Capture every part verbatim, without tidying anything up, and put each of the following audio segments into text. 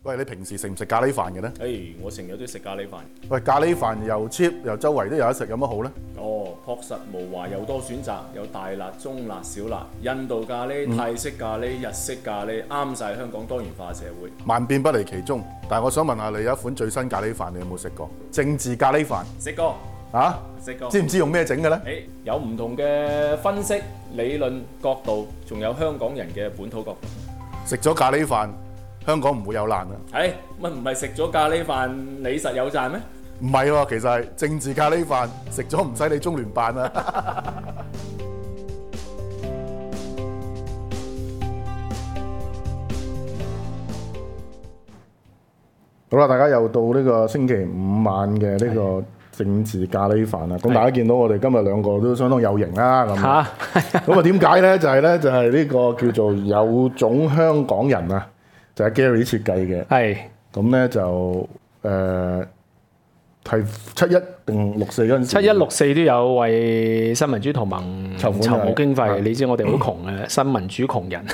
喂，你平時食唔食咖喱飯嘅咧？ 誒、hey，我成日都食咖喱飯。 喂，咖喱飯又 cheap 又周圍都有得食，有乜好咧？ 哦，確實無華又多選擇，有大辣、中辣、小辣，印度咖喱、泰式咖喱、日式咖喱，啱晒香港多元化社會。 萬變不離其宗。但係我想問下你，有一款最新咖喱飯，你有冇食過？政治咖喱飯食過啊？ 食過。 知唔知用咩整嘅咧？ 誒，有唔同嘅分析、理論角度，仲有香港人嘅本土角度。 食咗咖喱飯，香港唔會有爛啊！ 誒，乜唔係食咗咖喱飯你實有賺咩？ 唔係喎，其實係政治咖喱飯食咗唔使你中聯辦啊！好啦，大家又到呢個星期五晚嘅呢個政治咖喱飯啦。咁大家見到我哋今日兩個都相當有型啦。咁啊，咁啊點解咧？就係咧，就係呢個叫做有種香港人啊，就係 Gary 設計嘅。 係。 咁咧就誒係七一定六四嗰陣時， 七一六四都有為新民主同盟籌募經費。你知我哋好窮嘅新民主窮人，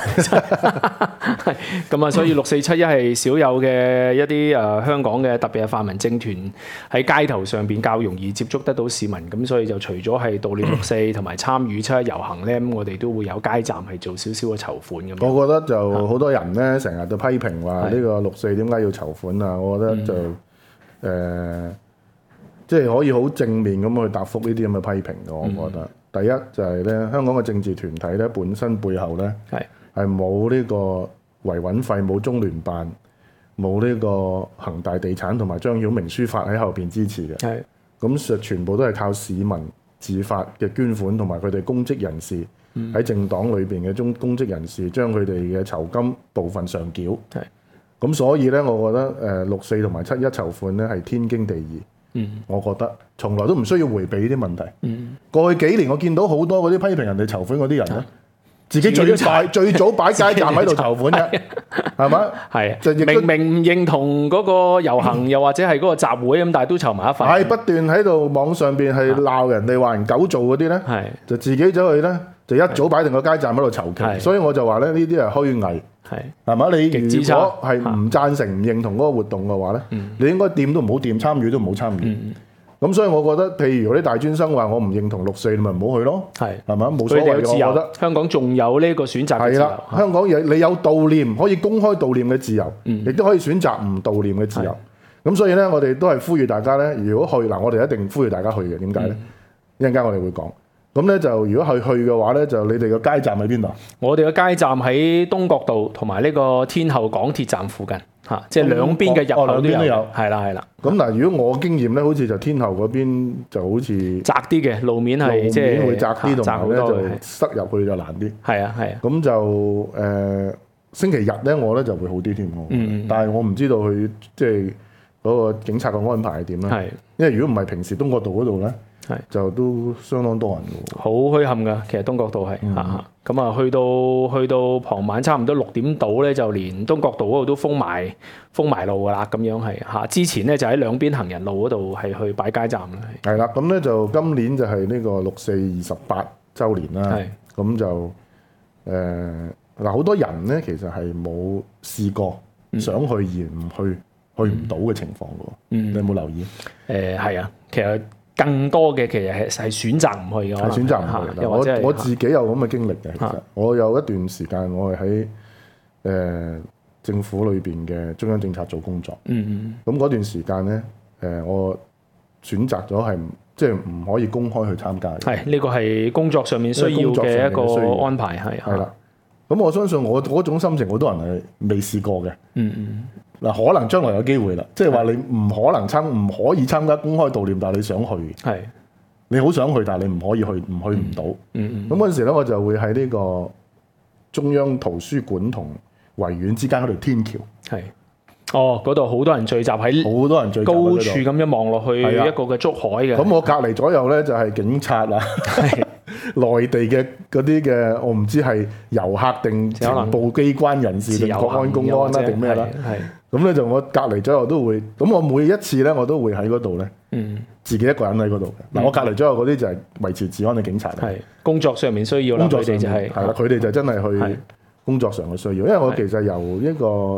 咁啊，所以六四七一係少有嘅一啲誒香港嘅特別係泛民政團喺街頭上邊較容易接觸得到市民，咁所以就除咗係悼念六四同埋參與七一遊行咧，咁我哋都會有街站係做少少嘅籌款咁。 我覺得就好多人咧成日都批評話呢個六四點解要籌款啊？我覺得就誒。嗯呃即係可以好正面咁去答覆呢啲咁嘅批評嘅，我覺得。嗯、第一就係咧，香港嘅政治團體咧本身背後咧係係冇呢個維穩費，冇中聯辦，冇呢個恒大地產同埋張曉明書法喺後邊支持嘅。係咁實全部都係靠市民自發嘅捐款，同埋佢哋公職人士喺、嗯、政黨裏邊嘅中公職人士將佢哋嘅酬金部分上繳。係咁，所以咧，我覺得誒六四同埋七一籌款咧係天經地義。嗯，我覺得從來都唔需要迴避呢啲問題。嗯，過去幾年我見到好多嗰啲批評人哋籌款嗰啲人咧、啊，自己最快最早擺街站喺度籌款嘅，係嘛？係就明明唔認同嗰個遊行，又或者係嗰個集會咁，但係都籌埋一份。係不斷喺度網上邊係鬧人哋話人狗做嗰啲咧，係就自己走去咧就一早擺定個街站喺度籌旗。所以我就話咧呢啲係虛偽。係，係嘛？你如果係唔贊成、唔認同嗰個活動嘅話咧、嗯，你應該掂都唔好掂，參與都唔好參與。咁、嗯、所以我覺得，譬如嗰啲大專生話我唔認同六四，你咪唔好去咯。係，係嘛？冇所謂嘅。我覺得香港仲有呢個選擇嘅自由。係啦，香港有你有悼念，可以公開悼念嘅自由，亦、嗯、都可以選擇唔悼念嘅自由。咁所以咧，我哋都係呼籲大家咧，如果去嗱，我哋一定呼籲大家去嘅。點解咧？一陣間我哋會講。咁咧就如果去去嘅話咧，就你哋個街站喺邊度？我哋嘅街站喺東角道同埋呢個天后港鐵站附近嚇，即係兩邊嘅入口都有。係啦係啦。咁嗱，如果我經驗咧，好似就天后嗰邊就好似窄啲嘅路面係即係會窄啲，同埋咧就塞入去就難啲。係啊係啊。咁就誒、呃、星期日咧，我咧就會好啲添。嗯。但係我唔知道佢即係嗰個警察嘅安排係點啦。係。因為如果唔係平時東角道嗰度咧。就都相當多人嘅，好墟冚㗎。其實東角道係嚇咁啊，去到去到傍晚差唔多六點到咧，就連東角道嗰度都封埋封埋路㗎啦。咁樣係嚇。之前咧就喺兩邊行人路嗰度係去擺街站啦。係啦，咁咧就今年就係呢個六四二十八週年啦。係咁就誒嗱，好、呃、多人咧其實係冇試過想去而唔去、嗯、去唔到嘅情況㗎喎。嗯，你有冇留意？誒係啊，其實。更多嘅其實係係選擇唔去嘅，係選擇唔去。我我自己有咁嘅經歷嘅，其實我有一段時間我係喺誒政府裏邊嘅中央政策組工作。嗯嗯。咁嗰段時間咧，誒、呃、我選擇咗係即係唔可以公開去參加。係呢、呢個係工作上面需要嘅一個安排係。係啦。咁我相信我嗰種心情，好多人係未試過嘅。嗯嗯。嗱，可能將來有機會啦，即係話你唔可能參唔可以參加公開悼念，但係你想去，係你好想去，但係你唔可以去，唔去唔到。嗯嗯。咁嗰陣時咧，我就會喺呢個中央圖書館同維園之間嗰條天橋。係。哦，嗰度好多人聚集喺好多人聚集高處咁樣望落去一個嘅竹海嘅。咁我隔離左右咧就係警察啊，內地嘅嗰啲嘅，我唔知係遊客定情報機關人士定國安公安啦定咩啦。係。咁咧就我隔離左右都會，咁我每一次咧我都會喺嗰度咧，嗯，自己一個人喺嗰度。嗱、嗯，我隔離左右嗰啲就係維持治安嘅警察。係工作上面需要啦，工作上就係係啦，佢哋就真係去工作上嘅需要。因為我其實由一個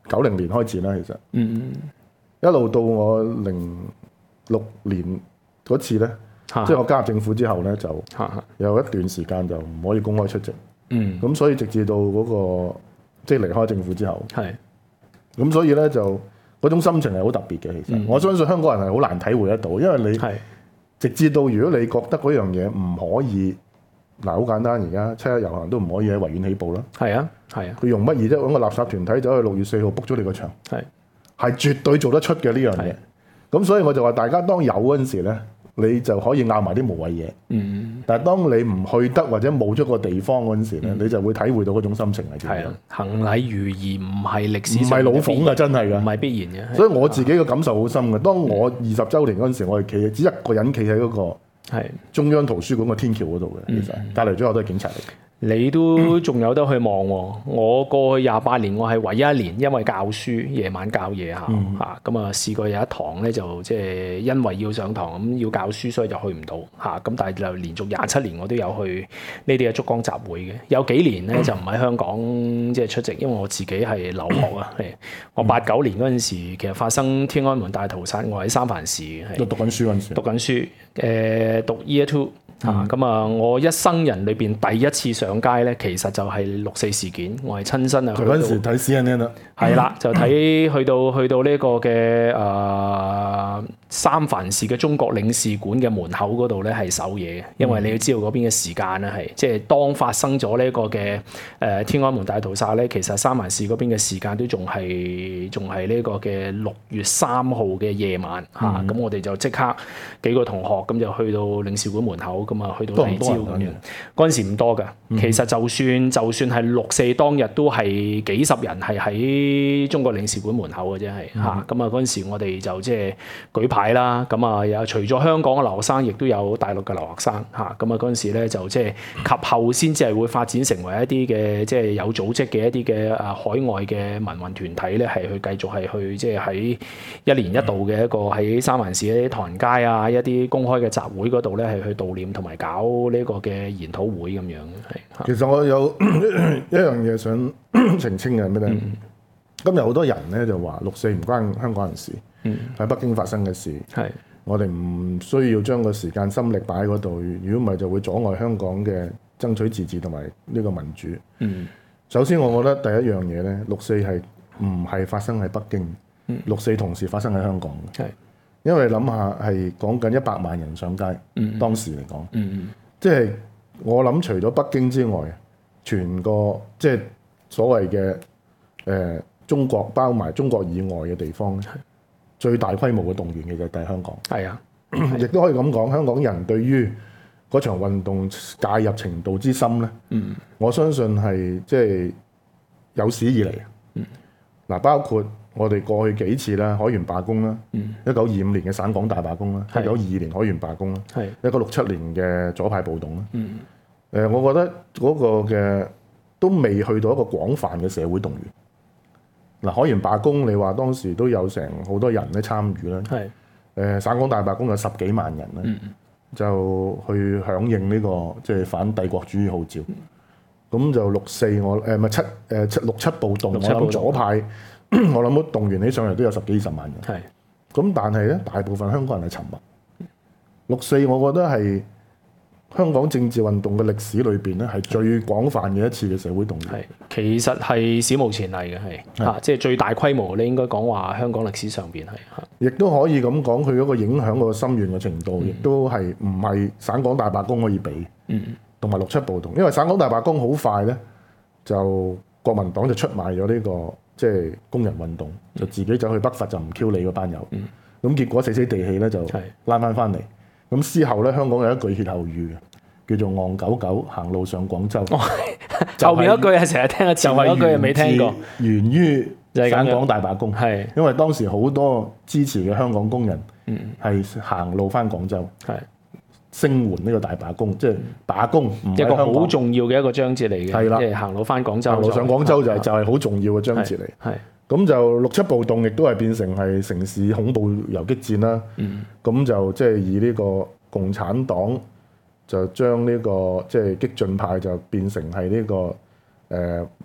九零年開始啦，其實嗯一路到我零六年嗰次咧， 嗯， 即係我加入政府之後咧，就嚇嚇有一段時間就唔可以公開出席。 嗯咁所以直至到嗰、個即係離開政府之後， 係咁所以咧就嗰種心情係好特別嘅。其實、 嗯我相信香港人係好難體會得到，因為你係直至到如果你覺得嗰樣嘢唔可以，嗱好簡單，而家七一遊行都唔可以喺維園起步啦。 係啊係啊佢用乜嘢啫？揾個垃圾團體走去六月四號 book 咗你個場， 係係絕對做得出嘅呢樣嘢。咁所以我就話大家當有嗰陣時咧，你就可以拗埋啲無謂嘢。 嗯但係當你唔去得或者冇咗個地方嗰陣時咧，你就會體會到嗰種心情係點樣。 係啊，行禮如儀唔係歷史唔係老諷㗎，真係㗎。 唔係必然嘅。 所以我自己嘅感受好深嘅。當我二十週年嗰陣時，我係企只一個人企喺嗰個係中央圖書館個天橋嗰度嘅，其實隔離咗我都係警察嚟嘅。 你都仲有得去望喎！我過去廿八年，我係唯一一年，因為教書，夜晚教夜校嚇，咁啊試過有一堂咧，就即係因為要上堂咁要教書，所以就去唔到嚇。咁但係就連續廿七年我都有去呢啲嘅燭光集會嘅。有幾年咧就唔喺香港即係出席，因為我自己係留學啊。係我八九年嗰陣時，其實發生天安門大屠殺，我喺三藩市係都讀緊書嗰陣時， 讀緊書，誒讀 year two。啊，咁啊，我一生人裏邊第一次上街咧，其實就係六四事件，我係親身啊去到。 嗰陣時睇 C N N 啦， 係啦，就睇去到去到呢個嘅誒、呃、三藩市嘅中國領事館嘅門口嗰度咧係守夜嘅，因為你要知道嗰邊嘅時間咧係即係當發生咗呢個嘅誒、呃、天安門大屠殺咧，其實三藩市嗰邊嘅時間都仲係仲係呢個嘅六月三號嘅夜晚嚇，咁、 嗯啊、我哋就即刻幾個同學咁就去到領事館門口。咁啊，去到第二朝咁樣，嗰陣時唔多㗎。其實就算就算係六四當日，都係幾十人係喺中國領事館門口嘅啫，係嚇。咁啊，嗰陣時我哋就即係舉牌啦。咁啊，有除咗香港嘅留學生，亦都有大陸嘅留學生嚇。咁啊，嗰陣時咧就即係及後先至係會發展成為一啲嘅即係有組織嘅一啲嘅啊海外嘅民運團體咧，係去繼續係去即係喺一年一度嘅一個喺三藩市一啲唐人街啊一啲公開嘅集會嗰度咧，係去悼念。同埋搞呢個嘅研討會咁樣，係。 其實我有一樣嘢想澄清嘅係咩咧？嗯、今日好多人咧就話六四唔關香港人事，喺、嗯、北京發生嘅事。係。我哋唔需要將個時間心力擺喺嗰度，如果唔係就會阻礙香港嘅爭取自治同埋呢個民主。嗯。首先，我覺得第一樣嘢咧，六四係唔係發生喺北京？嗯、六四同時發生喺香港嘅。係。因為諗下係講緊一百萬人上街，嗯、當時嚟講，嗯嗯、即係我諗除咗北京之外，全個即係所謂嘅誒、呃、中國包埋中國以外嘅地方，是最大規模嘅動員嘅就係香港。係啊，亦都可以咁講，香港人對於嗰場運動介入程度之深咧，嗯、我相信係即係有史以嚟。嗱、嗯，包括我哋過去幾次啦，海員罷工啦，一九二五年嘅省港大罷工啦，一九二二年海員罷工啦，一九六七年嘅左派暴動啦。誒、嗯呃，我覺得嗰個嘅都未去到一個廣泛嘅社會動員。嗱、呃，海員罷工，你話當時都有成好多人咧參與啦。誒、呃，省港大罷工有十幾萬人啦，嗯、就去響應呢、這個即係、就是、反帝國主義號召。咁、嗯、就六四我誒咪七誒七六七暴動，我諗左派。我諗都動員起上嚟都有十幾十萬人，係咁，但係咧大部分香港人係沉默。六四我覺得係香港政治運動嘅歷史裏邊咧係最廣泛嘅一次嘅社會動員，係其實係史無前例嘅，係嚇，即係最大規模。你應該講話香港歷史上邊係嚇，亦都可以咁講，佢嗰個影響個深遠嘅程度，亦、嗯、都係唔係省港大罷工可以比，嗯，同埋六七暴動，因為省港大罷工好快咧，就國民黨就出賣咗呢個。即係工人運動，就自己走去北伐就唔 Q 你嗰班友，咁、嗯、結果死死地氣咧就拉翻翻嚟。咁之後咧，香港有一句歇後語嘅，叫做戇狗狗行路上廣州。哦就是、後面一句係成日聽，前面一句係未聽過。源於省港大罷工，係因為當時好多支持嘅香港工人係行路翻廣州。係。聲援呢個大罷工，即係罷工，一個好重要嘅一個章節嚟嘅。係啦，即係行路翻廣州，行路上廣州就係就係好重要嘅章節嚟。係咁就六七暴動，亦都係變成係城市恐怖游擊戰啦。嗯，咁就即係以呢個共產黨就將呢個即係激進派就變成係呢個誒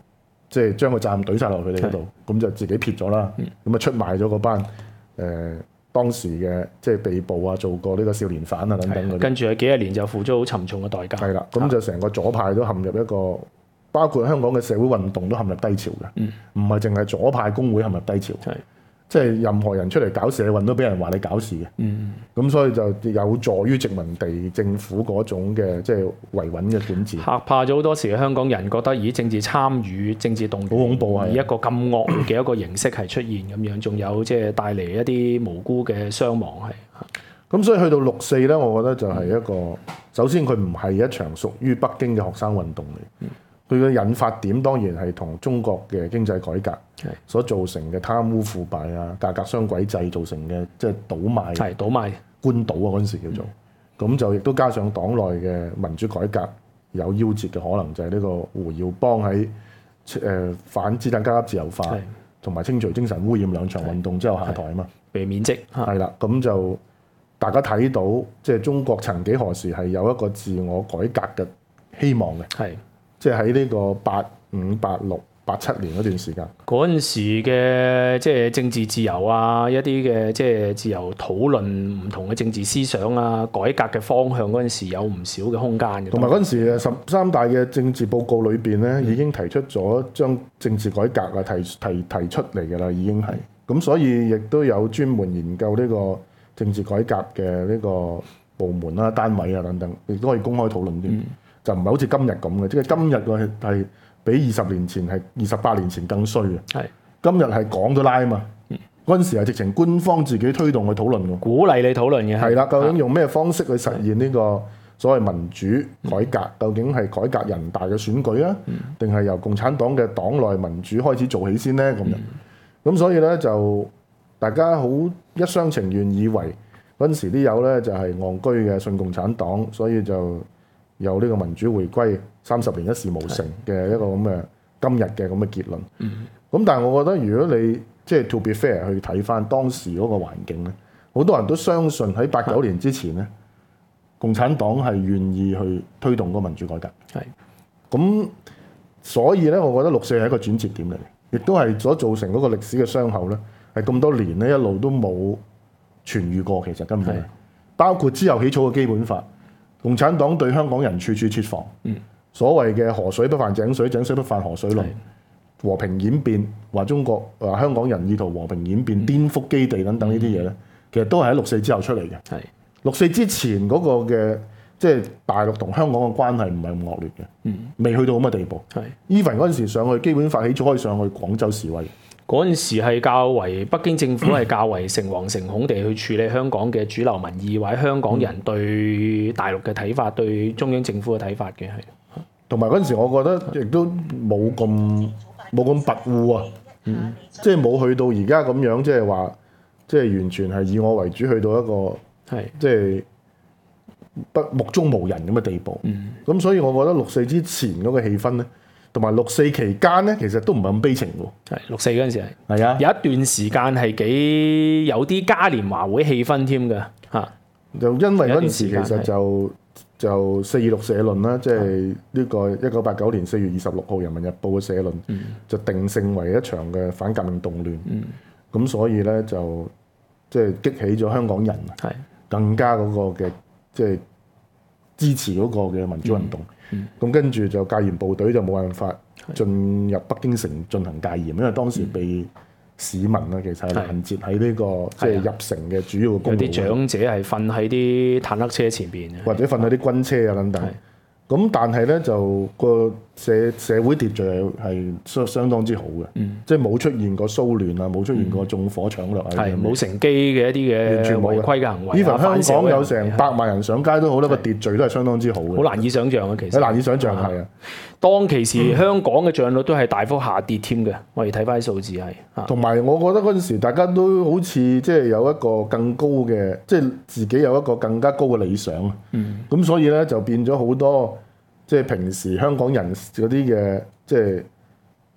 即係將個責任懟晒落佢哋嗰度，咁就自己撇咗啦。咁啊出賣咗嗰班誒、呃、當時嘅即係被捕啊，做過呢個少年犯啊等等嗰啲。 跟住係幾十年就付咗好沉重嘅代價。 係啦，咁就成個左派都陷入一個，包括香港嘅社會運動都陷入低潮嘅，唔係淨係左派工會陷入低潮。即係任何人出嚟搞社運都俾人話你搞事嘅，咁、嗯、所以就有助於殖民地政府嗰種嘅即係維穩嘅管治。 嚇怕咗好多時嘅香港人覺得，咦政治參與、政治動員， 好恐怖啊！ 以一個咁惡劣嘅一個形式係出現咁樣，仲有即係帶嚟一啲無辜嘅傷亡係。 咁所以去到六四咧，我覺得就係一個、嗯、首先佢唔係一場屬於北京嘅學生運動嚟。佢嘅、嗯、引發點當然係同中國嘅經濟改革所造成嘅貪污腐敗啊、價格雙軌制造成嘅即係倒賣， 係倒賣官倒啊嗰陣時叫做，咁、嗯、就亦都加上黨內嘅民主改革有夭折嘅可能，就係呢個胡耀邦喺誒、呃、反資產階級自由化同埋清除精神污染兩場運動之後下台啊嘛， 被免職係啦，咁就大家睇到即係中國曾幾何時係有一個自我改革嘅希望嘅，係即係喺呢個八五、八六、八七年嗰段時間， 嗰陣時嘅即係政治自由啊，一啲嘅即係自由討論唔同嘅政治思想啊，改革嘅方向嗰陣時有唔少嘅空間嘅。同埋嗰陣時十三大嘅政治報告裏邊咧，嗯、已經提出咗將政治改革啊提提提出嚟嘅啦，已經係咁，嗯、所以亦都有專門研究呢個政治改革嘅呢個部門啦、單位啊等等，亦都可以公開討論添。嗯、就唔係好似今日咁嘅，即係今日個係比二十年前係二十八年前更衰嘅。係今日係講咗拉啊嘛，嗰陣、嗯、時係直情官方自己推動去討論嘅， 鼓勵你討論嘅。係啦，究竟用咩方式去實現呢個所謂民主改革？嗯、究竟係改革人大嘅選舉啊，定係、嗯、由共產黨嘅黨內民主開始做起先呢？咁樣咁、嗯、所以咧就大家好一廂情願以為嗰陣時啲友咧就係戇居嘅信共產黨，所以就有呢個民主回歸三十年一事無成嘅一個咁嘅今日嘅咁嘅結論。咁、嗯、但係我覺得如果你即係、就是、to be fair 去睇翻當時嗰個環境咧，好多人都相信喺八九年之前咧，共產黨係願意去推動嗰個民主改革。係咁，所以咧，我覺得六四係一個轉折點嚟，亦都係所造成嗰個歷史嘅傷口咧，係咁多年咧一路都冇痊癒過。其實根本包括之後起草嘅基本法。共產黨對香港人處處設防，嗯、所謂嘅河水不犯井水，井水不犯河水論，是和平演變，話中國話香港人意圖和平演變、嗯、顛覆基地等等呢啲嘢咧，其實都係喺六四之後出嚟嘅。係是六四之前嗰個嘅即係大陸同香港嘅關係唔係咁惡劣嘅，嗯、未去到咁嘅地步。係 even 嗰陣時上去基本法起草可以上去廣州示威。 嗰陣時係較為北京政府係較為誠惶誠恐地去處理香港嘅主流民意，或者香港人對大陸嘅睇法、對中央政府嘅睇法嘅係。 同埋嗰陣時，我覺得亦都冇咁冇咁跋扈啊，嗯、即係冇去到而家咁樣，即係話即係完全係以我為主，去到一個係即係不目中無人咁嘅地步。咁、嗯、所以，我覺得六四之前嗰個氣氛咧。同埋六四期間咧，其實都唔係咁悲情喎。係六四嗰陣時係，係啊，有一段時間係幾有啲嘉年華會氣氛添嘅嚇。就因為嗰陣時其實就就四二六社論啦，即係呢個一九八九年四月二十六號《人民日報》嘅社論，嗯、就定性為一場嘅反革命動亂。咁、嗯、所以咧就即係激起咗香港人係更加嗰個嘅即係支持嗰個嘅民主運動。嗯咁、嗯、跟住就戒嚴部隊就冇辦法進入北京城進行戒嚴，因為當時被市民啊其實係攔截喺呢個即係入城嘅主要嘅公路。有啲長者係瞓喺啲坦克車前邊，或者瞓喺啲軍車啊等等。咁但係咧就個社社會秩序係相相當之好嘅，嗯、即係冇出現過騷亂啊，冇出現過縱火搶掠啊，係冇乘機嘅一啲嘅違規嘅行為。even香港有成百萬人上街都好啦，個秩序都係相當之好嘅。好難以想像啊，其實。難以想像係啊。當其時香港嘅漲率都係大幅下跌添嘅，我哋睇翻啲數字係。同埋我覺得嗰陣時大家都好似即係有一個更高嘅，即係自己有一個更加高嘅理想。嗯。咁所以咧就變咗好多。即係平時香港人嗰啲嘅即係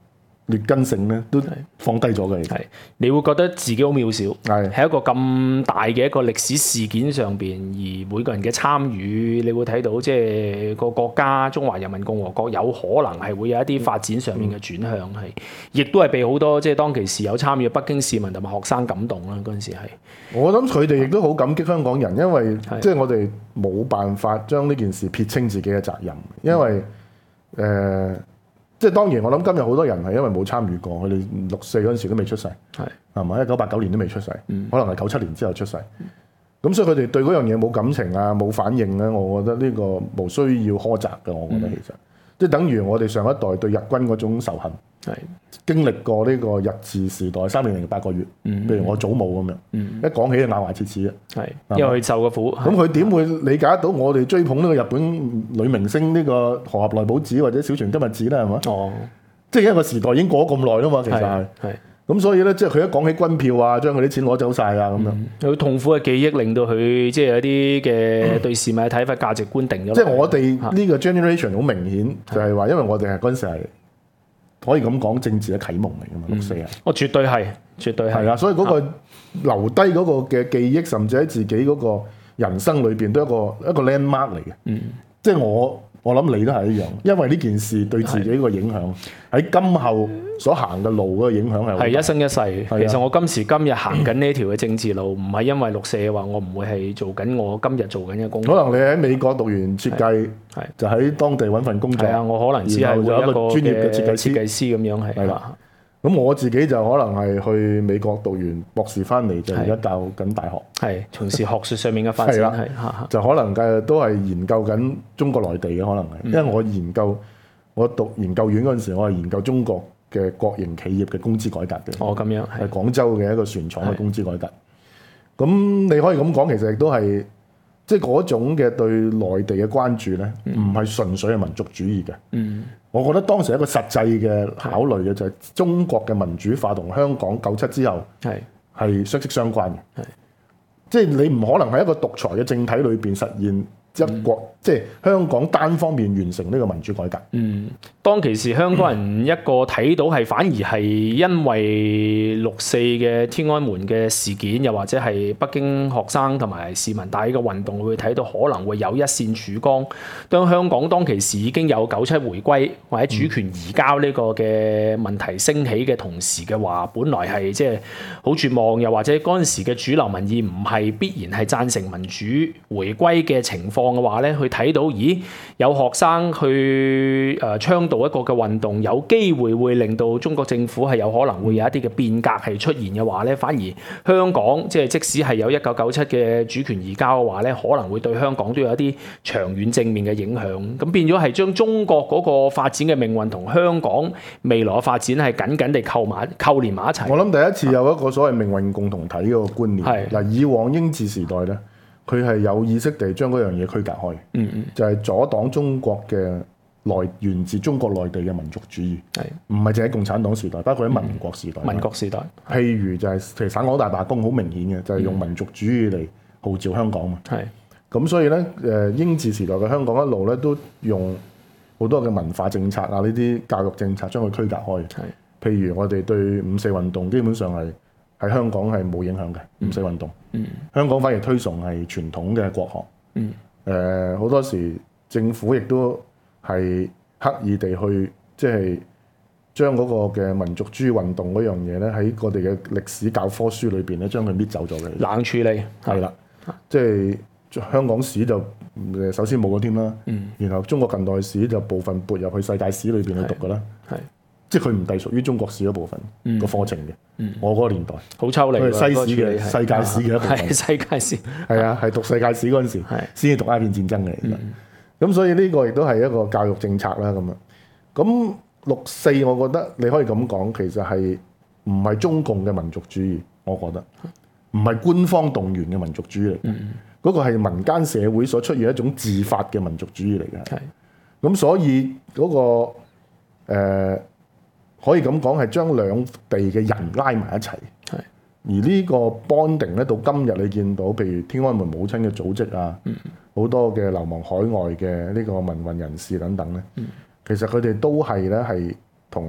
劣根性咧都放低咗嘅。 係，你會覺得自己好渺小， 係喺一個咁大嘅一個歷史事件上邊，而每個人嘅參與，你會睇到即係個國家中華人民共和國有可能係會有一啲發展上面嘅轉向，係亦都係被好多即係當其時有參與嘅北京市民同埋學生感動啦。嗰陣時係， 我諗佢哋亦都好感激香港人，因為係即係我哋冇辦法將呢件事撇清自己嘅責任，因為誒。 嗯呃即係當然，我諗今日好多人係因為冇參與過，佢哋六四嗰陣時都未出世， 係係咪？一九八九年都未出世， 嗯可能係九七年之後出世。咁、嗯、所以佢哋對嗰樣嘢冇感情啊，冇反應咧，我覺得呢個無需要苛責嘅。我覺得其實、嗯、即係等於我哋上一代對日軍嗰種仇恨， 係經歷過呢個日治時代三年零八個月， 嗯、 譬如我祖母咁樣， 嗯、 一講起就咬牙切齒啊， 係因為佢受過苦。 咁佢點會理解得到我哋追捧呢個日本女明星呢個河合奈保子或者小泉今日子咧？係嘛？ 哦。 即係一個時代已經過咗咁耐啦嘛，其實係， 係咁所以咧，即係佢一講起軍票啊，將佢啲錢攞走晒啊，咁樣， 有痛苦嘅記憶令到佢即係有啲嘅對事物嘅睇法、價值觀定咗。 即係我哋呢個 generation 好明顯就係話，因為我哋係嗰陣時係可以咁講政治嘅啟蒙嚟㗎嘛，六四啊， 哦，絕對係，絕對係。 係啊，所以嗰個留低嗰個嘅記憶，甚至喺自己嗰個人生裏邊都係一個一個 landmark 嚟嘅。嗯，即係我。我諗你都係一樣，因為呢件事對自己個影響喺今後所行嘅路嗰個影響係係一生一世。 啊、 其實我今時今日行緊呢條嘅政治路，唔係因為六四嘅話，我唔會係做緊我今日做緊嘅工作。 可能你喺美國讀完設計，就喺當地揾份工作。 係啊，我可能只係有一個專業嘅設計設計師咁樣係。 係啦。咁我自己就可能係去美國讀完博士翻嚟，就而家教緊大學， 係從事學術上面嘅發展，係就可能嘅都係研究緊中國內地嘅可能係，因為我研究我讀研究院嗰陣時，我係研究中國嘅國營企業嘅工資改革嘅。 哦，咁樣係廣州嘅一個船廠嘅工資改革。咁你可以咁講，其實亦都係即係嗰種嘅對內地嘅關注咧，唔係純粹係民族主義嘅。嗯。我覺得當時一個實際嘅考慮嘅就係中國嘅民主化同香港九七之後係係息息相關嘅，即係你唔可能喺一個獨裁嘅政體裏邊實現一國，嗯、即係香港單方面完成呢個民主改革。嗯， 當其時香港人一個睇到係反而係因為六四嘅天安門嘅事件，又或者係北京學生同埋市民帶呢個運動，會睇到可能會有一線曙光。當香港當其時已經有九七回歸或者主權移交呢個嘅問題升起嘅同時嘅話，本來係即係好絕望，又或者嗰陣時嘅主流民意唔係必然係贊成民主回歸嘅情況嘅話咧，去睇到咦有學生去誒倡導一個嘅運動，有機會會令到中國政府係有可能會有一啲嘅變革係出現嘅話咧，反而香港即係即使係有一九九七嘅主權移交嘅話咧，可能會對香港都有一啲長遠正面嘅影響。咁變咗係將中國嗰個發展嘅命運同香港未來嘅發展係緊緊地扣埋扣連埋一齊。 我諗第一次有一個所謂命運共同體嗰個觀念。係嗱，以往英治時代咧，佢係有意識地將嗰樣嘢區隔開，嗯嗯，就係阻擋中國嘅內源自中國內地嘅民族主義，係唔係淨係共產黨時代，包括喺民國時代。 民國時代， 譬如就係其實省港大罷工好明顯嘅，就係用民族主義嚟號召香港嘛。係咁，所以咧誒英治時代嘅香港一路咧都用好多嘅文化政策啊，呢啲教育政策將佢區隔開。係譬如我哋對五四運動基本上係喺香港係冇影響嘅，五四運動。嗯，香港反而推崇係傳統嘅國學。嗯，誒好多時政府亦都係刻意地去即係將嗰個嘅民族主義運動嗰樣嘢咧，喺我哋嘅歷史教科書裏邊咧，將佢搣走咗嘅。 冷處理係啦，即係香港史就誒首先冇咗添啦。嗯，然後中國近代史就部分撥入去世界史裏邊去讀㗎啦。係。即係佢唔隸屬於中國史嗰部分個課程嘅，嗯嗯、我嗰個年代好抽離， 佢係西史嘅世界史嘅一部分， 世界史係啊，係讀世界史嗰陣時先至讀鴉片戰爭嘅。咁、嗯、所以呢個亦都係一個教育政策啦。咁樣咁六四，我覺得你可以咁講，其實係唔係中共嘅民族主義，我覺得唔係官方動員嘅民族主義嚟嘅，嗰、嗯、個係民間社會所出現一種自發嘅民族主義嚟嘅。係咁、嗯，所以嗰、那個、呃可以咁講係將兩地嘅人拉埋一齊，係而呢個 bonding 咧，到今日你見到，譬如天安門母親嘅組織啊，好、嗯、多嘅流亡海外嘅呢個民運人士等等咧，嗯、其實佢哋都係咧係同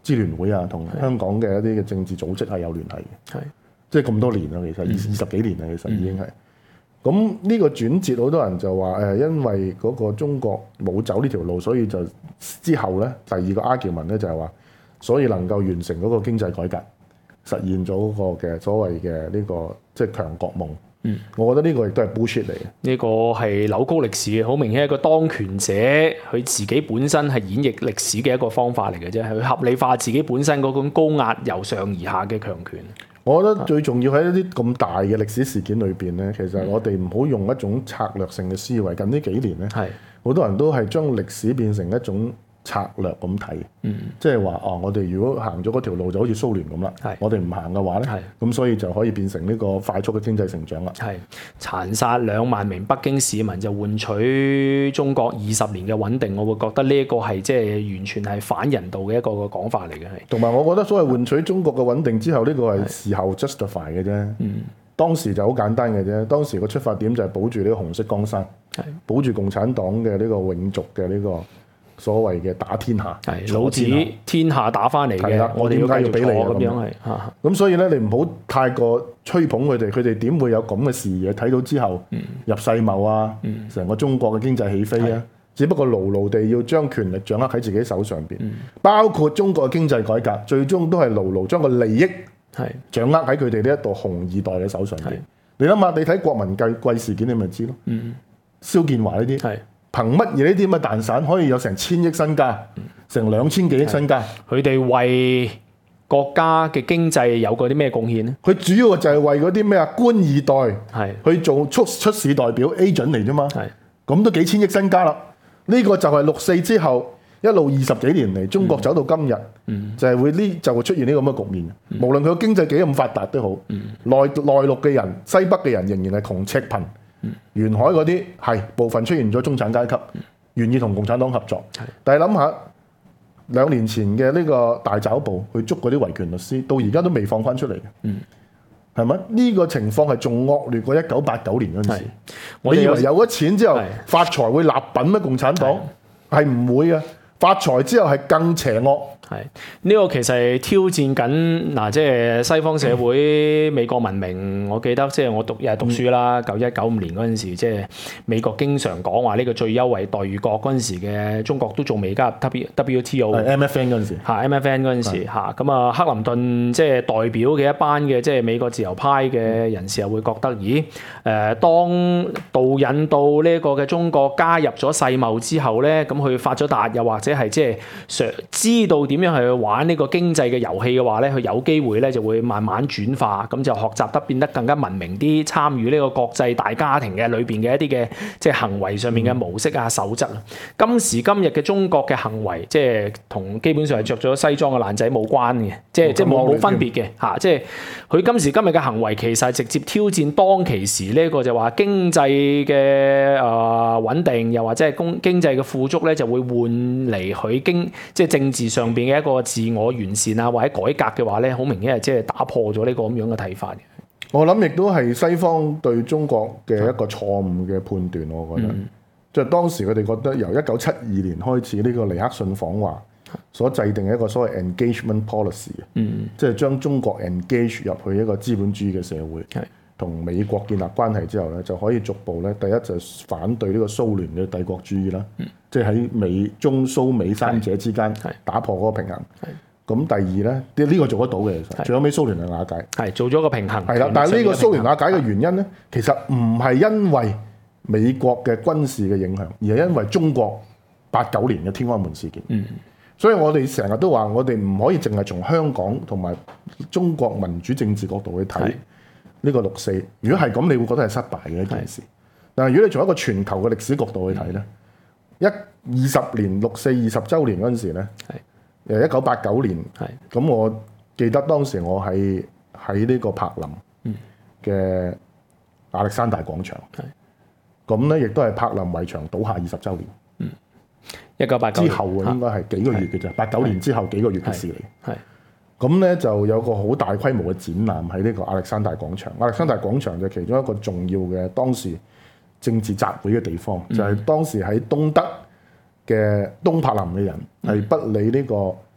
支聯會啊，同香港嘅一啲嘅政治組織係有聯繫嘅。 係即係咁多年啦，其實二二十幾年啦，其實已經係。咁呢個轉折，好多人就話誒，因為嗰個中國冇走呢條路，所以就之後咧，第二個 argument 咧就係話，所以能夠完成嗰個經濟改革，實現咗嗰個嘅所謂嘅呢個即係強國夢。嗯，我覺得呢個亦都係 bullshit 嚟嘅。 呢個係扭曲歷史嘅，好明顯係一個當權者佢自己本身係演繹歷史嘅一個方法嚟嘅啫，係佢合理化自己本身嗰種高壓由上而下嘅強權。 我覺得最重要喺一啲咁大嘅歷史事件裏邊咧，其實我哋唔好用一種策略性嘅思維。近呢幾年咧，係好多人都係將歷史變成一種策略咁睇，嗯、即係話哦，我哋如果行咗嗰條路就好似蘇聯咁啦，我哋唔行嘅話咧，咁所以就可以變成呢個快速嘅經濟成長啦。係殘殺兩萬名北京市民就換取中國二十年嘅穩定，我會覺得呢一個係即係完全係反人道嘅一個個講法嚟嘅。係同埋我覺得所謂換取中國嘅穩定之後，呢、呢個係事後 justify 嘅啫。嗯，當時就好簡單嘅啫，當時個出發點就係保住呢個紅色江山，保住共產黨嘅呢個永續嘅呢、呢個。所謂嘅打天下， 係老子天下打翻嚟嘅， 我點解要俾你咁樣係？ 咁所以咧，你唔好太過吹捧佢哋，佢哋點會有咁嘅視野睇到之後、嗯、入世貿啊，成、嗯、個中國嘅經濟起飛啊？只不過牢牢地要將權力掌握喺自己手上邊，嗯、包括中國嘅經濟改革，最終都係牢牢將個利益掌握喺佢哋呢一度紅二代嘅手上邊。你諗下，你睇國民計貴事件，你咪知咯。嗯、蕭建華呢啲。憑乜嘢呢啲咁嘅蛋散可以有成千億身家，成兩千幾億身家？ 佢哋為國家嘅經濟有過啲咩貢獻咧？ 佢主要就係為嗰啲咩啊官二代係去做出出使代表 agent 嚟啫嘛。係咁都幾千億身家啦。呢、這個就係六四之後一路二十幾年嚟，中國走到今日，嗯、就係會呢就會出現呢個咁嘅局面。嗯、無論佢個經濟幾咁發達都好，嗯、內內陸嘅人、西北嘅人仍然係窮赤貧。沿海嗰啲係部分出現咗中產階級，願意同共產黨合作。但係諗下兩年前嘅呢個大抓捕去捉嗰啲維權律師，到而家都未放翻出嚟嘅，係咪？呢、這個情況係仲惡劣過一九八九年嗰陣時。我以為有咗錢之後發財會立品咩？共產黨係唔會嘅，發財之後係更邪惡。係呢、這個其實係挑戰緊嗱，即係西方社會、嗯、美國文明。我記得即係我讀又係讀書啦，九一九五年嗰陣時，即係美國經常講話呢個最優惠待遇國嗰陣時嘅中國都仲未加入 W T O。 M F N 嗰陣時嚇 M F N 嗰陣時嚇咁啊，克林頓即係代表嘅一班嘅即係美國自由派嘅人士又會覺得，咦誒、呃，當導引到呢個嘅中國加入咗世貿之後咧，咁佢發咗達，又或者係即係想知道點。咁樣去玩呢個經濟嘅遊戲嘅話咧，佢有機會咧就會慢慢轉化，咁就學習得變得更加文明啲，參與呢個國際大家庭嘅裏邊嘅一啲嘅即係行為上面嘅模式啊、守則啊。今時今日嘅中國嘅行為，即係同基本上係着咗西裝嘅爛仔冇關嘅，即係即係冇冇分別嘅嚇。即係佢今時今日嘅行為，其實係直接挑戰當其時呢個就話經濟嘅誒穩定，又或者係經經濟嘅富足咧，就會換嚟佢經即係政治上邊嘅一個自我完善啊，或者改革嘅話咧，好明顯係即係打破咗呢個咁樣嘅睇法嘅。 我諗亦都係西方對中國嘅一個錯誤嘅判斷，我覺得，嗯、就係當時佢哋覺得由一九七二年開始呢、呢個尼克遜訪華所制定嘅一個所謂 engagement policy，嗯、即係將中國 engage 入去一個資本主義嘅社會，同是美國建立關係之後咧，就可以逐步咧，第一就係反對呢個蘇聯嘅帝國主義啦，嗯、即係喺美中蘇美三者之間打破嗰個平衡。咁第二咧，呢、呢個做得到嘅，其實最後尾蘇聯係瓦解， 係做咗個平衡。 係啦，但係呢個蘇聯瓦解嘅原因咧，其實唔係因為美國嘅軍事嘅影響，而係因為中國八九年嘅天安門事件。嗯，所以我哋成日都話，我哋唔可以淨係從香港同埋中國民主政治角度去睇呢個六四。如果係咁，你會覺得係失敗嘅一件事。但係如果你從一個全球嘅歷史角度去睇咧，一二十年六四二十週年嗰陣時咧。誒一九八九年，咁是我記得當時我係喺呢個柏林嘅亞歷山大廣場，咁咧亦都係柏林圍牆倒下二十週年。一九八九之後啊，應該係幾個月嘅啫，八九年之後幾個月嘅事嚟。咁咧就有個好大規模嘅展覽喺呢個亞歷山大廣場。亞歷山大廣場就其中一個重要嘅當時政治集會嘅地方，嗯、就係當時喺東德嘅東柏林嘅人係不理呢個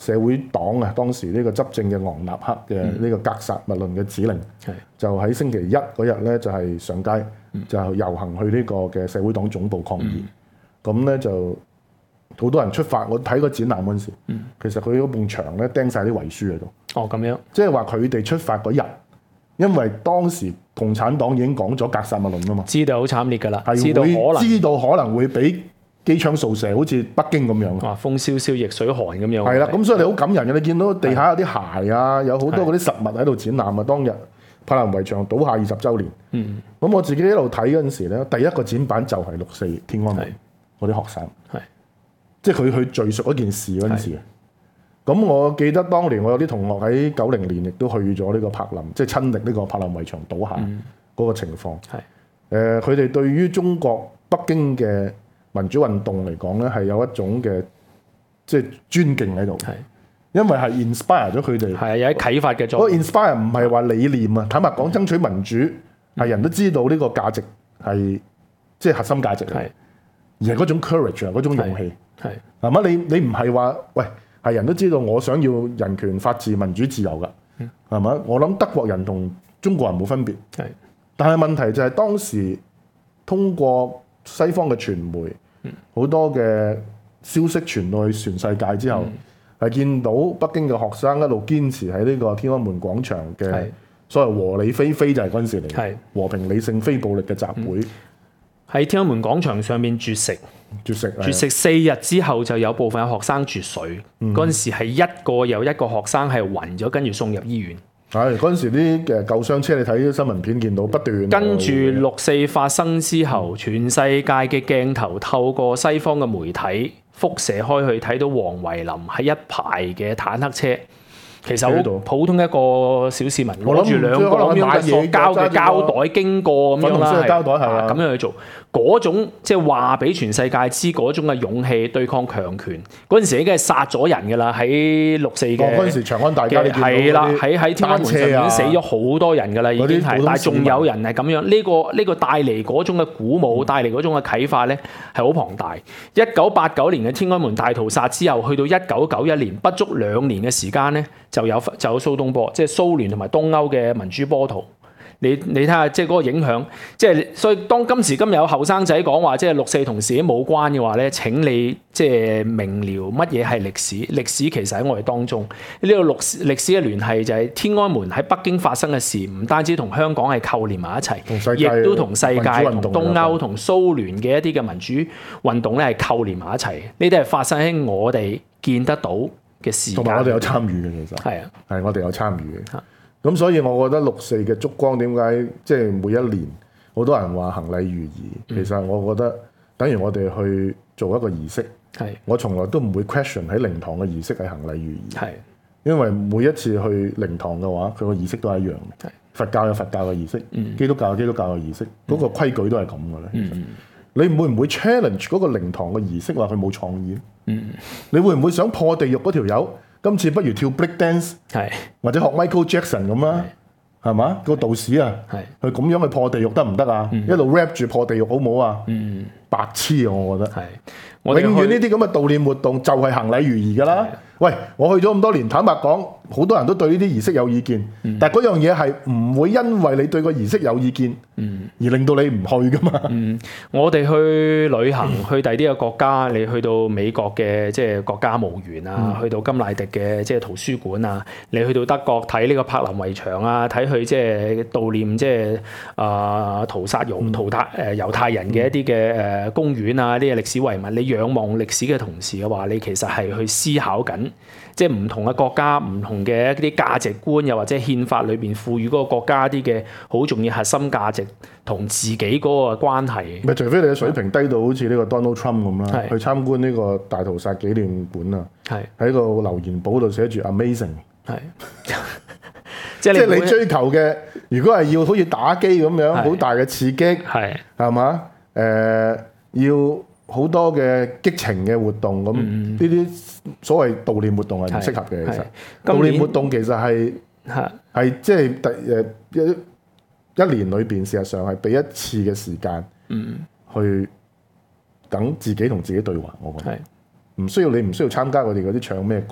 社會黨啊，當時呢個執政嘅昂納克嘅呢個格殺勿論嘅指令， 係就喺星期一嗰日咧就係上街，就遊行去呢個嘅社會黨總部抗議。咁咧就好多人出發，我睇個展覽嗰陣時，其實佢嗰埲牆咧釘晒啲遺書喺度。 哦，咁樣， 即係話佢哋出發嗰日，因為當時共產黨已經講咗格殺勿論啊嘛， 知道好慘烈㗎啦， 係知道可能會知道可能會俾機槍掃射，好似北京咁樣。 哇，風蕭蕭逆水寒咁樣。 係啦，咁所以你好感人嘅，你見到地下有啲鞋啊，有好多嗰啲實物喺度展覽啊。當日柏林圍牆倒下二十週年， 嗯， 咁我自己一路睇嗰陣時咧，第一個展板就係六四天安門嗰啲學生， 係即係佢去敘述嗰件事嗰陣時嘅。咁我記得當年我有啲同學喺九零年亦都去咗呢個柏林，即係親歷呢個柏林圍牆倒下嗰個情況。係誒，佢哋對於中國北京嘅民主運動嚟講咧，係有一種嘅即係尊敬喺度。係，因為係 inspire 咗佢哋。係啊， 有啲啟發嘅作用。 嗰個 inspire 唔係話理念啊，坦白講，爭取民主係人都知道呢個價值係即係核心價值嚟，而係嗰種 courage 啊，嗰種勇氣。係係嘛？你你唔係話喂係人都知道我想要人權、法治、民主、自由㗎，係嘛？我諗德國人同中國人冇分別。係，但係問題就係當時通過西方嘅傳媒。好多嘅消息傳到去全世界之後，係、嗯、見到北京嘅學生一路堅持喺呢個天安門廣場嘅所謂和理非非，就係嗰陣時嚟，和平理性非暴力嘅集會，喺、嗯、天安門廣場上面絕食，絕食，絕食四日之後就有部分學生絕水，嗰、嗯、陣時係一個又一個學生係暈咗，跟住送入醫院。係嗰陣時啲嘅救傷車，你睇啲新聞片見到不斷。跟住六四發生之後，全世界嘅鏡頭透過西方嘅媒體輻射開去，睇到黃維林喺一排嘅坦克車，其實好普通一個小市民攞住兩個咁樣嘅塑膠嘅膠袋經過咁樣啦，膠袋係啊，咁樣去做嗰種即係話俾全世界知嗰種嘅勇氣對抗強權。嗰陣時已經係殺咗人㗎啦，喺六四嘅嗰陣時長安大街係啦，喺喺天安門上面已經死咗好多人㗎啦，已經係，但係仲有人係咁樣。呢個呢個帶嚟嗰種嘅鼓舞，帶嚟嗰種嘅啟發咧係好龐大。一九八九年嘅天安門大屠殺之後，去到一九九一年不足兩年嘅時間咧，就有就有蘇東波，即係蘇聯同埋東歐嘅民主波圖。你你睇下，即係嗰個影響，即係所以當今時今日有後生仔講話，即係六四同自己冇關嘅話咧，請你即係明瞭乜嘢係歷史。歷史其實喺我哋當中呢個歷歷史嘅聯繫就係天安門喺北京發生嘅事，唔單止同香港係扣連埋一齊，亦都同世界、同東歐、同蘇聯嘅一啲嘅民主運動咧係扣連埋一齊。呢啲係發生喺我哋見得到嘅事，同埋我哋有參與嘅，其實係啊，係我哋有參與嘅。咁所以我覺得六四嘅燭光點解即係每一年好多人話行禮如儀，嗯、其實我覺得等於我哋去做一個儀式。係，我從來都唔會 question 喺靈堂嘅儀式係行禮如儀。係，因為每一次去靈堂嘅話，佢個儀式都係一樣嘅。佛教有佛教嘅儀式，嗯、基督教有基督教嘅儀式，嗰、嗯、個規矩都係咁嘅咧。嗯嗯、你會唔會 challenge 嗰個靈堂嘅儀式話佢冇創意？嗯、你會唔會想破地獄嗰條友？今次不如跳 break dance， 或者學 Michael Jackson 咁啦，係嘛？個道士啊，佢咁樣去破地獄得唔得啊？嗯、一路 rap 住破地獄好唔好啊？嗯、白痴啊！我覺得，我永遠呢啲咁嘅悼念活動就係行禮如儀㗎啦。喂，我去咗咁多年，坦白講，好多人都對呢啲儀式有意見，嗯、但係嗰樣嘢係唔會因為你對個儀式有意見，嗯、而令到你唔去㗎嘛。嗯、我哋去旅行，嗯、去第啲嘅國家，你去到美國嘅即係國家墓園啊，嗯、去到甘迺迪嘅即係圖書館啊，你去到德國睇呢個柏林圍牆啊，睇佢即係悼念即係啊屠殺猶屠殺誒猶太人嘅一啲嘅誒公園啊，呢啲歷史遺物，你仰望歷史嘅同時嘅話，你其實係去思考緊。即係唔同嘅國家、唔同嘅一啲價值觀，又或者憲法裏邊賦予嗰個國家啲嘅好重要核心價值，同自己嗰個關係。咪除非你嘅水平低到好似呢個 Donald Trump 咁啦，去參觀呢個大屠殺紀念館啊，喺個留言簿度寫住 amazing。係，即係你，你追求嘅，如果係要好似打機咁樣好大嘅刺激，係係嘛？誒、呃、要。好多嘅激情嘅活動，咁呢啲所謂悼念活動係唔適合嘅。其實悼念活動其實係係即係第誒一一年裏邊，事實上係俾一次嘅時間，嗯、去等自己同自己對話。我覺得唔需要你唔需要參加佢哋嗰啲唱咩歌，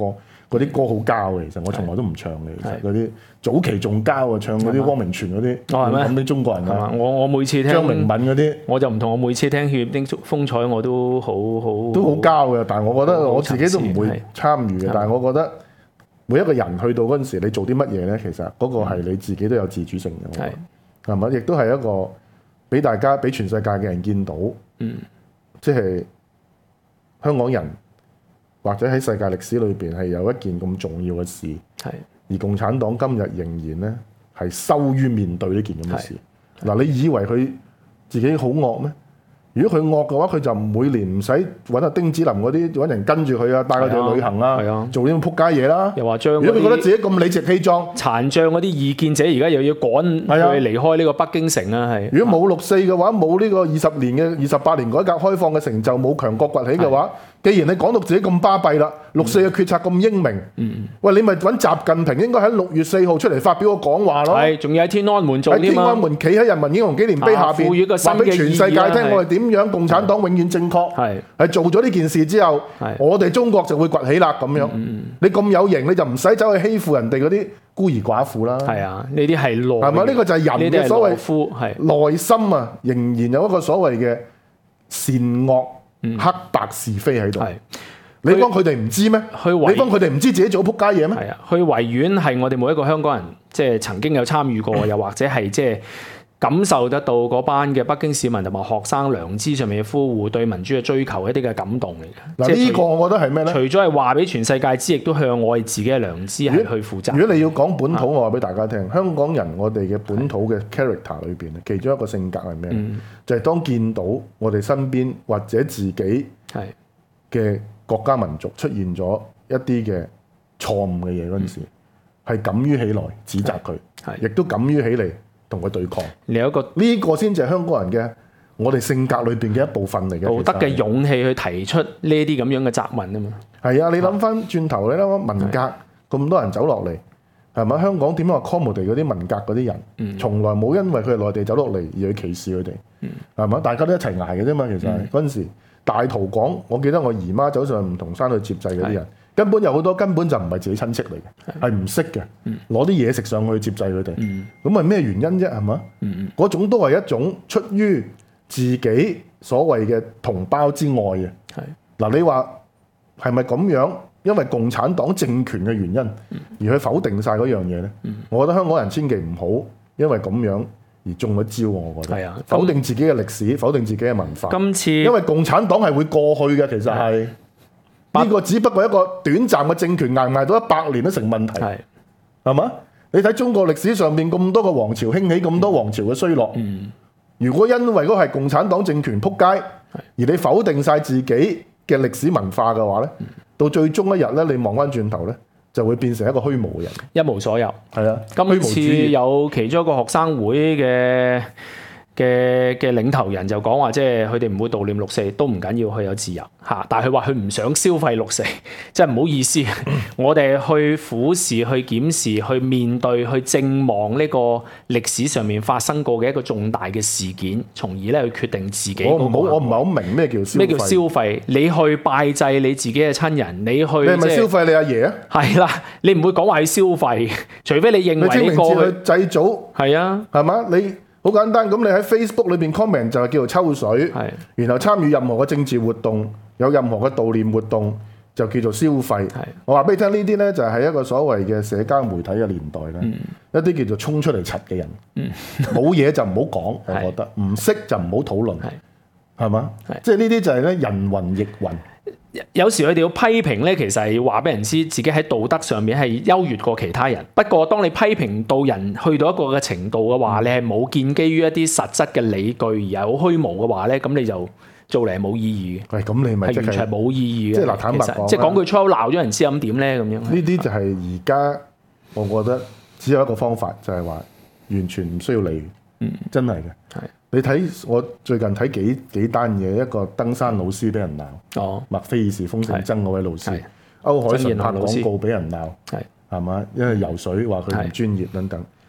嗰啲歌好膠嘅，其實我從來都唔唱嘅。其實嗰啲早期仲膠啊，唱嗰啲汪明荃嗰啲，咁啲中國人啊， 我我每次聽張明敏嗰啲， 我就唔同。我每次聽《血液的風采》，我都好好都好膠嘅。但係我覺得我自己都唔會參與嘅。但係我覺得每一個人去到嗰陣時，你做啲乜嘢咧？其實嗰個係你自己都有自主性嘅。係係咪？亦都係一個俾大家俾全世界嘅人見到，嗯，即係香港人。或者喺世界歷史裏邊係有一件咁重要嘅事，係而共產黨今日仍然咧係羞於面對呢件咁嘅事。嗱，你以為佢自己好惡咩？如果佢惡嘅話，佢就每年唔使揾阿丁子霖嗰啲揾人跟住佢啊，帶佢哋去旅行啊，啊做啲咁撲街嘢啦。又話將如果佢覺得自己咁理直氣壯，殘障嗰啲異見者而家又要趕佢離開呢個北京城啊，係。如果冇六四嘅話，冇呢個二十年嘅二十八年改革開放嘅成就，冇強國崛起嘅話。既然你講到自己咁巴閉啦，六四嘅決策咁英明，嗯、喂，你咪揾習近平應該喺六月四號出嚟發表個講話咯。係，仲要喺天安門做添啊！喺天安門企喺人民英雄紀念碑下邊，話俾全世界聽我哋點樣共產黨永遠正確。係係做咗呢件事之後，我哋中國就會崛起啦咁樣。嗯、你咁有型，你就唔使走去欺負人哋嗰啲孤兒寡婦啦。係啊，呢啲係內係咪？呢個就係人嘅所謂內心啊，仍然有一個所謂嘅善惡。嗯、黑白是非喺度，你幫佢哋唔知咩？去你幫佢哋唔知自己做撲街嘢咩？係啊，去維園係我哋每一個香港人，即係曾經有參與過，又或者係即係感受得到嗰班嘅北京市民同埋學生良知上面嘅呼喚，對民主嘅追求一啲嘅感動嚟嘅。嗱，呢個我覺得係咩咧？除咗係話俾全世界知，亦都向我哋自己嘅良知係去負責。如果你要講本土，我話俾大家聽，啊、香港人我哋嘅本土嘅 character 裏邊，其中一個性格係咩？嗯、就係當見到我哋身邊或者自己嘅國家民族出現咗一啲嘅錯誤嘅嘢嗰陣時，係、嗯、敢於起來指責佢，亦都敢於起嚟。同佢對抗，你有一個呢個先至係香港人嘅我哋性格裏邊嘅一部分嚟嘅，道德嘅勇氣去提出呢啲咁樣嘅責問啊嘛。係啊，你諗翻轉頭，你諗下文革咁多人走落嚟，係咪香港點樣話 accommodate 嗰啲文革嗰啲人？嗯、從來冇因為佢係內地走落嚟而去歧視佢哋，係咪、嗯？大家都一齊捱嘅啫嘛。其實嗰陣、嗯、時大屠港，我記得我姨媽走上梧桐山去接濟嗰啲人。根本有好多根本就唔係自己親戚嚟嘅，係唔識嘅，攞啲嘢食上去接濟佢哋，咁係咩原因啫？係嘛？嗰、嗯、種都係一種出於自己所謂嘅同胞之愛嘅。嗱是，你話係咪咁樣？因為共產黨政權嘅原因而去否定晒嗰樣嘢咧？嗯、我覺得香港人千祈唔好因為咁樣而中咗招。我覺得係啊，否定自己嘅歷史，否定自己嘅文化。今次因為共產黨係會過去嘅，其實係。呢個只不過一個短暫嘅政權，捱唔捱到一百年都成問題，係係嘛？你睇中國歷史上面咁多個王朝興起，咁多王朝嘅衰落。嗯、如果因為嗰個係共產黨政權撲街，而你否定晒自己嘅歷史文化嘅話咧，嗯、到最終一日咧，你望翻轉頭咧，就會變成一個虛無嘅人，一無所有。係啊，今次有其中一個學生會嘅。嘅嘅領頭人就講話，即係佢哋唔會悼念六四都唔緊要，佢有自由嚇。但係佢話佢唔想消費六四，即係唔好意思。我哋去俯視、去檢視、去面對、去正望呢個歷史上面發生過嘅一個重大嘅事件，從而咧去決定自己。我唔好，我唔係好明咩叫消費。咩叫消費？你去拜祭你自己嘅親人，你去你係咪消費你阿爺啊？係啦，你唔會講話去消費，除非你認為呢個去祭祖係啊，係嘛你？好簡單，咁你喺 Facebook 裏邊 comment 就係叫做抽水，是然後參與任何嘅政治活動，有任何嘅悼念活動就叫做消費。是我話俾你聽，呢啲咧就係一個所謂嘅社交媒體嘅年代咧，嗯、一啲叫做衝出嚟柒嘅人，冇嘢、嗯、就唔好講，我覺得唔識就唔好討論，係嘛？即係呢啲就係咧人云亦云。有時佢哋要批評咧，其實係要話俾人知自己喺道德上面係優越過其他人。不過，當你批評到人去到一個嘅程度嘅話，嗯、你係冇建基於一啲實質嘅理據，而係好虛無嘅話咧，咁你就做嚟係冇意義嘅。喂，咁你咪係完全係冇意義嘅。即係嗱，坦白講，即係講句粗口鬧咗人知咁點咧？咁樣呢啲就係而家，我覺得只有一個方法，就係、是、話完全唔需要理。嗯，真係嘅。係。你睇我最近睇幾幾單嘢，一個登山老師俾人鬧，哦，麥菲爾士封城爭嗰位老師，歐鎧淳拍廣告俾人鬧，係係嘛？因為游水話佢唔專業等等。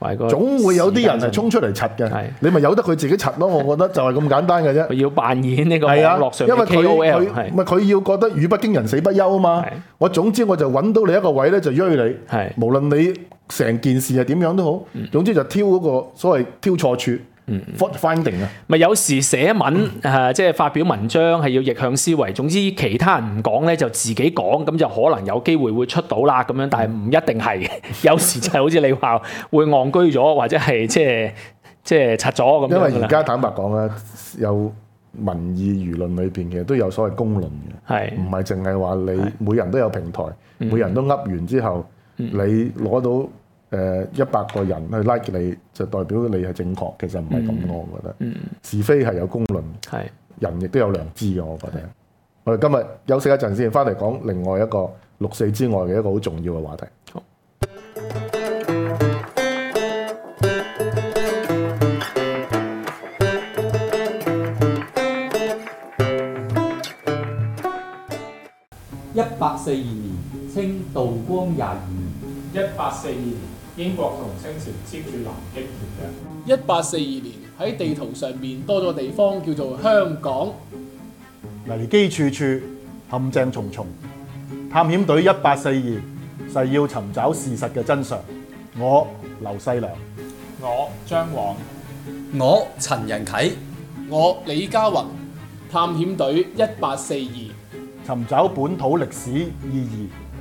或者總會有啲人係衝出嚟柒嘅係， 你咪由得佢自己柒咯。我覺得就係咁簡單嘅啫。 佢要扮演呢個網係啊絡，上因為嘅 K O 佢 L 佢係咪佢要覺得語不驚人死不休啊嘛係。 我總之我就揾到你一個位咧，就追你。 係無論你成件事係點樣都好，總之就挑嗰個所謂挑錯處。fault finding 啊， 咪有時寫文誒、呃，即係發表文章係要逆向思維。總之其他人唔講咧，就自己講，咁就可能有機會會出到啦咁樣。但係唔一定係，有時就係好似你話會戇居咗，或者係即係即係拆咗咁樣。 因為而家坦白講咧，有民意輿論裏邊其實都有所謂公論嘅， 係唔係淨係話你每人都有平台，每人都噏完之後， 嗯你攞到誒一百個人去 like 你，就代表你係正確。其實唔係咁咯，我覺得。 嗯是非係有公論， 係人亦都有良知嘅，我覺得。我哋今日休息一陣先，翻嚟講另外一個六四之外嘅一個好重要嘅話題。 好一八四二年，清道光廿二年。 一八四二年，英國同清朝簽署南京條約。 一八四二年喺地圖上面多咗地方叫做香港。 危機處處，陷阱重重。探險隊一八四二，誓要尋找事實嘅真相。我劉細良， 我張晃， 我陳仁啟， 我李家宏，探險隊一八四二。 尋找本土歷史意義。